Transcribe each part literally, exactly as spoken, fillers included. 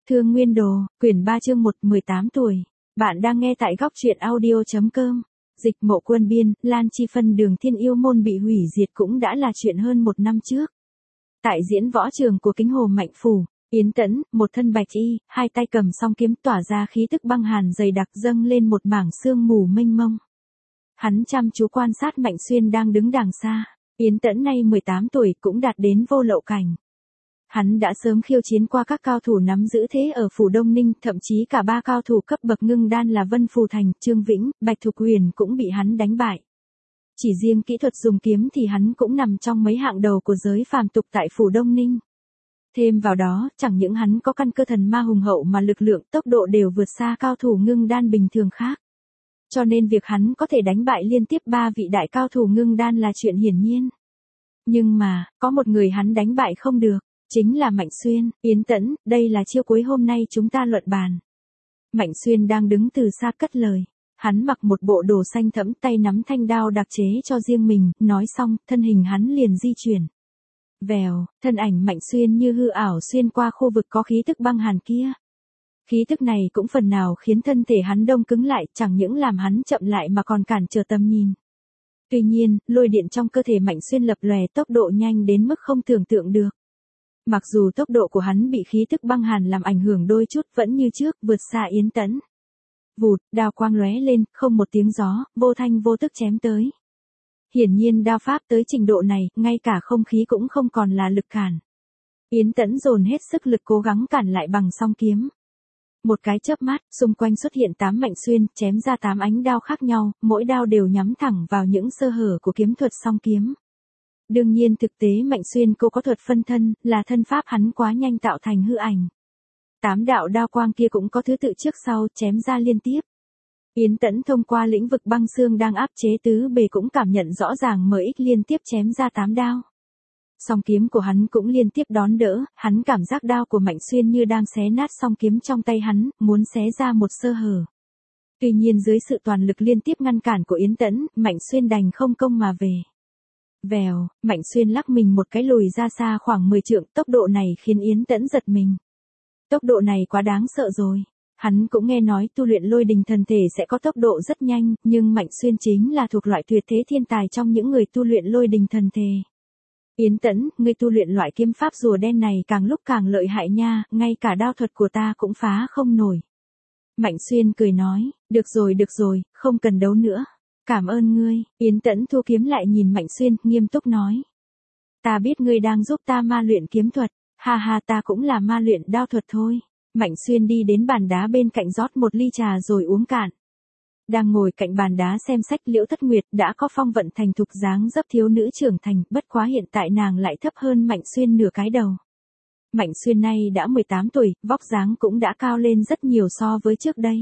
Thương Nguyên Đồ, quyển ba chương một, mười tám tuổi. Bạn đang nghe tại góc truyện audio.com. Dịch Mộ Quân biên, Lan Chi phân đường Thiên Yêu môn bị hủy diệt cũng đã là chuyện hơn một năm trước. Tại diễn võ trường của Kính Hồ Mạnh Phủ, Yến Tẫn, một thân bạch y, hai tay cầm song kiếm tỏa ra khí tức băng hàn dày đặc dâng lên một mảng sương mù mênh mông. Hắn chăm chú quan sát Mạnh Xuyên đang đứng đằng xa. Yến Tẫn nay mười tám tuổi cũng đạt đến vô lậu cảnh. Hắn đã sớm khiêu chiến qua các cao thủ nắm giữ thế ở Phủ Đông Ninh, thậm chí cả ba cao thủ cấp bậc ngưng đan là Vân Phù Thành, Trương Vĩnh, Bạch Thục Huyền cũng bị hắn đánh bại. Chỉ riêng kỹ thuật dùng kiếm thì hắn cũng nằm trong mấy hạng đầu của giới phàm tục tại Phủ Đông Ninh. Thêm vào đó, chẳng những hắn có căn cơ thần ma hùng hậu mà lực lượng, tốc độ đều vượt xa cao thủ ngưng đan bình thường khác. Cho nên việc hắn có thể đánh bại liên tiếp ba vị đại cao thủ ngưng đan là chuyện hiển nhiên. Nhưng mà, có một người hắn đánh bại không được. Chính là Mạnh Xuyên. Yến Tẫn, đây là chiêu cuối hôm nay chúng ta luận bàn. Mạnh Xuyên đang đứng từ xa cất lời. Hắn mặc một bộ đồ xanh thẫm, tay nắm thanh đao đặc chế cho riêng mình, nói xong, thân hình hắn liền di chuyển. Vèo, thân ảnh Mạnh Xuyên như hư ảo xuyên qua khu vực có khí tức băng hàn kia. Khí tức này cũng phần nào khiến thân thể hắn đông cứng lại, chẳng những làm hắn chậm lại mà còn cản trở tầm nhìn. Tuy nhiên, lôi điện trong cơ thể Mạnh Xuyên lập lòe tốc độ nhanh đến mức không tưởng tượng được. Mặc dù tốc độ của hắn bị khí tức băng hàn làm ảnh hưởng đôi chút vẫn như trước vượt xa Yến Tẫn. Vụt, đao quang lóe lên, không một tiếng gió, vô thanh vô tức chém tới. Hiển nhiên đao pháp tới trình độ này, ngay cả không khí cũng không còn là lực cản. Yến Tẫn dồn hết sức lực cố gắng cản lại bằng song kiếm. Một cái chớp mắt, xung quanh xuất hiện tám Mạnh Xuyên, chém ra tám ánh đao khác nhau, mỗi đao đều nhắm thẳng vào những sơ hở của kiếm thuật song kiếm. Đương nhiên thực tế Mạnh Xuyên cô có thuật phân thân, là thân pháp hắn quá nhanh tạo thành hư ảnh. Tám đạo đao quang kia cũng có thứ tự trước sau, chém ra liên tiếp. Yến Tẫn thông qua lĩnh vực băng xương đang áp chế tứ bề cũng cảm nhận rõ ràng mờ ích liên tiếp chém ra tám đao. Song kiếm của hắn cũng liên tiếp đón đỡ, hắn cảm giác đao của Mạnh Xuyên như đang xé nát song kiếm trong tay hắn, muốn xé ra một sơ hở. Tuy nhiên dưới sự toàn lực liên tiếp ngăn cản của Yến Tẫn, Mạnh Xuyên đành không công mà về. Vèo, Mạnh Xuyên lắc mình một cái lùi ra xa khoảng mười trượng, tốc độ này khiến Yến Tẫn giật mình. Tốc độ này quá đáng sợ rồi. Hắn cũng nghe nói tu luyện lôi đình thần thể sẽ có tốc độ rất nhanh, nhưng Mạnh Xuyên chính là thuộc loại tuyệt thế thiên tài trong những người tu luyện lôi đình thần thể. Yến Tẫn, ngươi tu luyện loại kiếm pháp rùa đen này càng lúc càng lợi hại nha, ngay cả đao thuật của ta cũng phá không nổi. Mạnh Xuyên cười nói, được rồi được rồi, không cần đấu nữa. Cảm ơn ngươi. Yến Tẫn thu kiếm lại nhìn Mạnh Xuyên, nghiêm túc nói. Ta biết ngươi đang giúp ta ma luyện kiếm thuật, ha ha ta cũng là ma luyện đao thuật thôi. Mạnh Xuyên đi đến bàn đá bên cạnh rót một ly trà rồi uống cạn. Đang ngồi cạnh bàn đá xem sách Liễu Thất Nguyệt đã có phong vận thành thục dáng dấp thiếu nữ trưởng thành, bất quá hiện tại nàng lại thấp hơn Mạnh Xuyên nửa cái đầu. Mạnh Xuyên nay đã mười tám tuổi, vóc dáng cũng đã cao lên rất nhiều so với trước đây.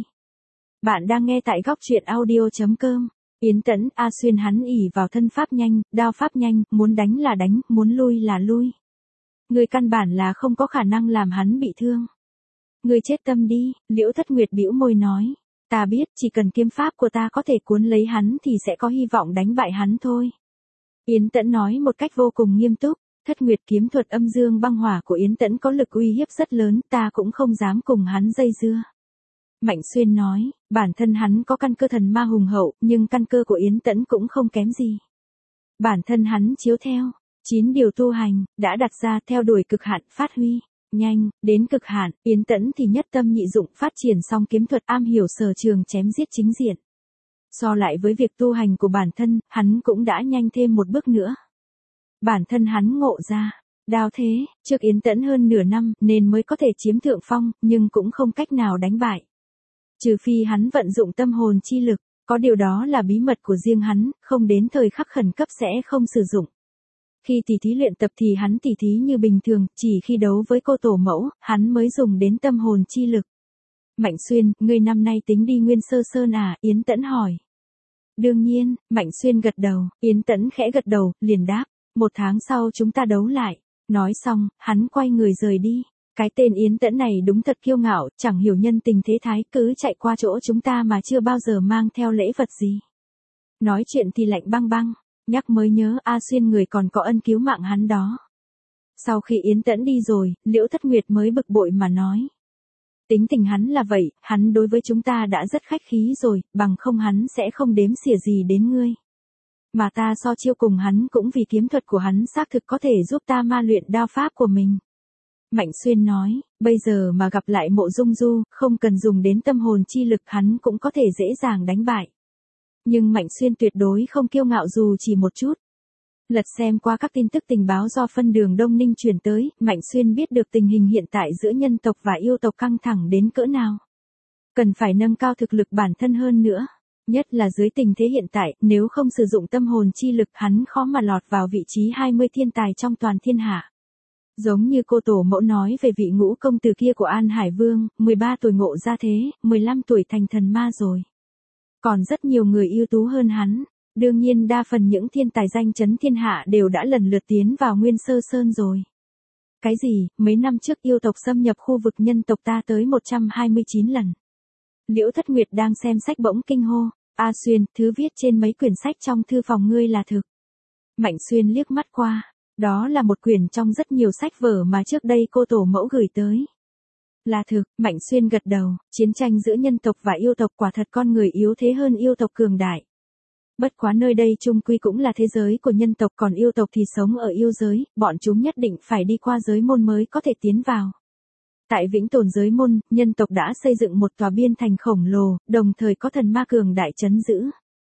Bạn đang nghe tại góc truyện audio.com. Yến Tẫn, A Xuyên hắn ỷ vào thân pháp nhanh, đao pháp nhanh, muốn đánh là đánh, muốn lui là lui. Người căn bản là không có khả năng làm hắn bị thương. Người chết tâm đi, Liễu Thất Nguyệt bĩu môi nói. Ta biết, chỉ cần kiếm pháp của ta có thể cuốn lấy hắn thì sẽ có hy vọng đánh bại hắn thôi. Yến Tẫn nói một cách vô cùng nghiêm túc. Thất Nguyệt kiếm thuật âm dương băng hỏa của Yến Tẫn có lực uy hiếp rất lớn, ta cũng không dám cùng hắn dây dưa. Mạnh Xuyên nói, bản thân hắn có căn cơ thần ma hùng hậu, nhưng căn cơ của Yến Tẫn cũng không kém gì. Bản thân hắn chiếu theo chín điều tu hành, đã đặt ra theo đuổi cực hạn phát huy, nhanh, đến cực hạn, Yến Tẫn thì nhất tâm nhị dụng phát triển song kiếm thuật am hiểu sở trường chém giết chính diện. So lại với việc tu hành của bản thân, hắn cũng đã nhanh thêm một bước nữa. Bản thân hắn ngộ ra, đao thế, trước Yến Tẫn hơn nửa năm nên mới có thể chiếm thượng phong, nhưng cũng không cách nào đánh bại. Trừ phi hắn vận dụng tâm hồn chi lực, có điều đó là bí mật của riêng hắn, không đến thời khắc khẩn cấp sẽ không sử dụng. Khi tỉ thí luyện tập thì hắn tỉ thí như bình thường, chỉ khi đấu với cô tổ mẫu, hắn mới dùng đến tâm hồn chi lực. Mạnh Xuyên, ngươi năm nay tính đi Nguyên Sơ Sơn à? Yến Tẫn hỏi. Đương nhiên, Mạnh Xuyên gật đầu, Yến Tẫn khẽ gật đầu, liền đáp, một tháng sau chúng ta đấu lại. Nói xong, hắn quay người rời đi. Cái tên Yến Tẫn này đúng thật kiêu ngạo, chẳng hiểu nhân tình thế thái, cứ chạy qua chỗ chúng ta mà chưa bao giờ mang theo lễ vật gì. Nói chuyện thì lạnh băng băng, nhắc mới nhớ A Xuyên người còn có ân cứu mạng hắn đó. Sau khi Yến Tẫn đi rồi, Liễu Thất Nguyệt mới bực bội mà nói. Tính tình hắn là vậy, hắn đối với chúng ta đã rất khách khí rồi, bằng không hắn sẽ không đếm xỉa gì đến ngươi. Mà ta so chiêu cùng hắn cũng vì kiếm thuật của hắn xác thực có thể giúp ta ma luyện đao pháp của mình. Mạnh Xuyên nói, bây giờ mà gặp lại Mộ Dung Du, không cần dùng đến tâm hồn chi lực hắn cũng có thể dễ dàng đánh bại. Nhưng Mạnh Xuyên tuyệt đối không kiêu ngạo dù chỉ một chút. Lật xem qua các tin tức tình báo do phân đường Đông Ninh truyền tới, Mạnh Xuyên biết được tình hình hiện tại giữa nhân tộc và yêu tộc căng thẳng đến cỡ nào. Cần phải nâng cao thực lực bản thân hơn nữa. Nhất là dưới tình thế hiện tại, nếu không sử dụng tâm hồn chi lực hắn khó mà lọt vào vị trí hai mươi thiên tài trong toàn thiên hạ. Giống như cô tổ mẫu nói về vị ngũ công tử kia của An Hải Vương, mười ba tuổi ngộ ra thế, mười lăm tuổi thành thần ma rồi. Còn rất nhiều người ưu tú hơn hắn. Đương nhiên đa phần những thiên tài danh chấn thiên hạ đều đã lần lượt tiến vào Nguyên Sơ Sơn rồi. Cái gì, mấy năm trước yêu tộc xâm nhập khu vực nhân tộc ta tới một trăm hai mươi chín lần. Liễu Thất Nguyệt đang xem sách bỗng kinh hô, A Xuyên, thứ viết trên mấy quyển sách trong thư phòng ngươi là thực. Mạnh Xuyên liếc mắt qua, đó là một quyển trong rất nhiều sách vở mà trước đây cô tổ mẫu gửi tới. Là thực, Mạnh Xuyên gật đầu, chiến tranh giữa nhân tộc và yêu tộc quả thật con người yếu thế hơn yêu tộc cường đại. Bất quá nơi đây chung quy cũng là thế giới của nhân tộc, còn yêu tộc thì sống ở yêu giới, bọn chúng nhất định phải đi qua giới môn mới có thể tiến vào. Tại Vĩnh Tồn giới môn, nhân tộc đã xây dựng một tòa biên thành khổng lồ, đồng thời có thần ma cường đại trấn giữ.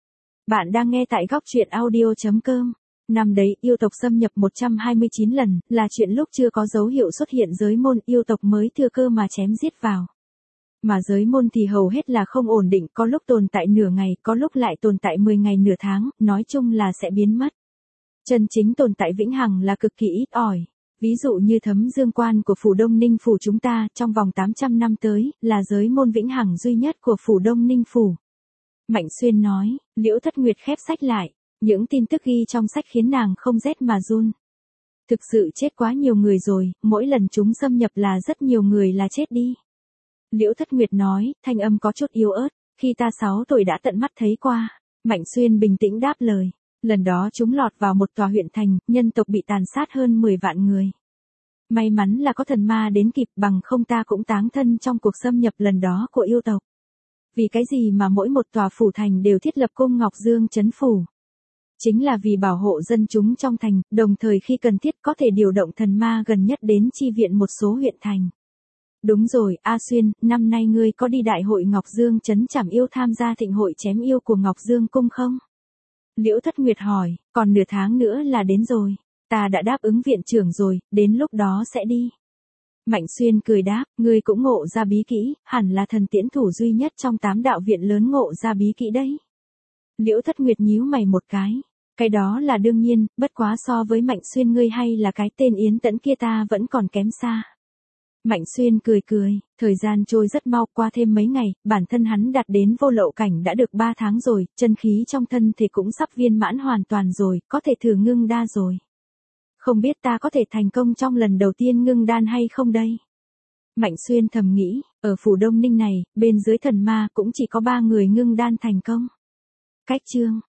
Bạn đang nghe tại góc truyện audio chấm com. Năm đấy, yêu tộc xâm nhập một trăm hai mươi chín lần, là chuyện lúc chưa có dấu hiệu xuất hiện giới môn, yêu tộc mới thừa cơ mà chém giết vào. Mà giới môn thì hầu hết là không ổn định, có lúc tồn tại nửa ngày, có lúc lại tồn tại mười ngày nửa tháng, nói chung là sẽ biến mất. Chân chính tồn tại vĩnh hằng là cực kỳ ít ỏi. Ví dụ như Thấm Dương Quan của phủ Đông Ninh phủ chúng ta, trong vòng tám trăm năm tới, là giới môn vĩnh hằng duy nhất của phủ Đông Ninh phủ. Mạnh Xuyên nói, Liễu Thất Nguyệt khép sách lại, những tin tức ghi trong sách khiến nàng không rét mà run. Thực sự chết quá nhiều người rồi, mỗi lần chúng xâm nhập là rất nhiều người là chết đi. Liễu Thất Nguyệt nói, thanh âm có chút yếu ớt, khi ta sáu tuổi đã tận mắt thấy qua. Mạnh Xuyên bình tĩnh đáp lời, lần đó chúng lọt vào một tòa huyện thành, nhân tộc bị tàn sát hơn mười vạn người. May mắn là có thần ma đến kịp, bằng không ta cũng táng thân trong cuộc xâm nhập lần đó của yêu tộc. Vì cái gì mà mỗi một tòa phủ thành đều thiết lập cung Ngọc Dương trấn phủ? Chính là vì bảo hộ dân chúng trong thành, đồng thời khi cần thiết có thể điều động thần ma gần nhất đến chi viện một số huyện thành. Đúng rồi, A Xuyên, năm nay ngươi có đi đại hội Ngọc Dương trấn trảm yêu tham gia thịnh hội chém yêu của Ngọc Dương cung không? Liễu Thất Nguyệt hỏi, còn nửa tháng nữa là đến rồi. Ta đã đáp ứng viện trưởng rồi, đến lúc đó sẽ đi. Mạnh Xuyên cười đáp, ngươi cũng ngộ ra bí kỹ, hẳn là thần tiễn thủ duy nhất trong tám đạo viện lớn ngộ ra bí kỹ đấy. Liễu Thất Nguyệt nhíu mày một cái. Cái đó là đương nhiên, bất quá so với Mạnh Xuyên ngươi hay là cái tên Yến Tẫn kia ta vẫn còn kém xa. Mạnh Xuyên cười cười, thời gian trôi rất mau, qua thêm mấy ngày, bản thân hắn đạt đến vô lậu cảnh đã được ba tháng rồi, chân khí trong thân thể cũng sắp viên mãn hoàn toàn rồi, có thể thử ngưng đa rồi. Không biết ta có thể thành công trong lần đầu tiên ngưng đan hay không đây? Mạnh Xuyên thầm nghĩ, ở phủ Đông Ninh này, bên dưới thần ma cũng chỉ có ba người ngưng đan thành công. Cách chương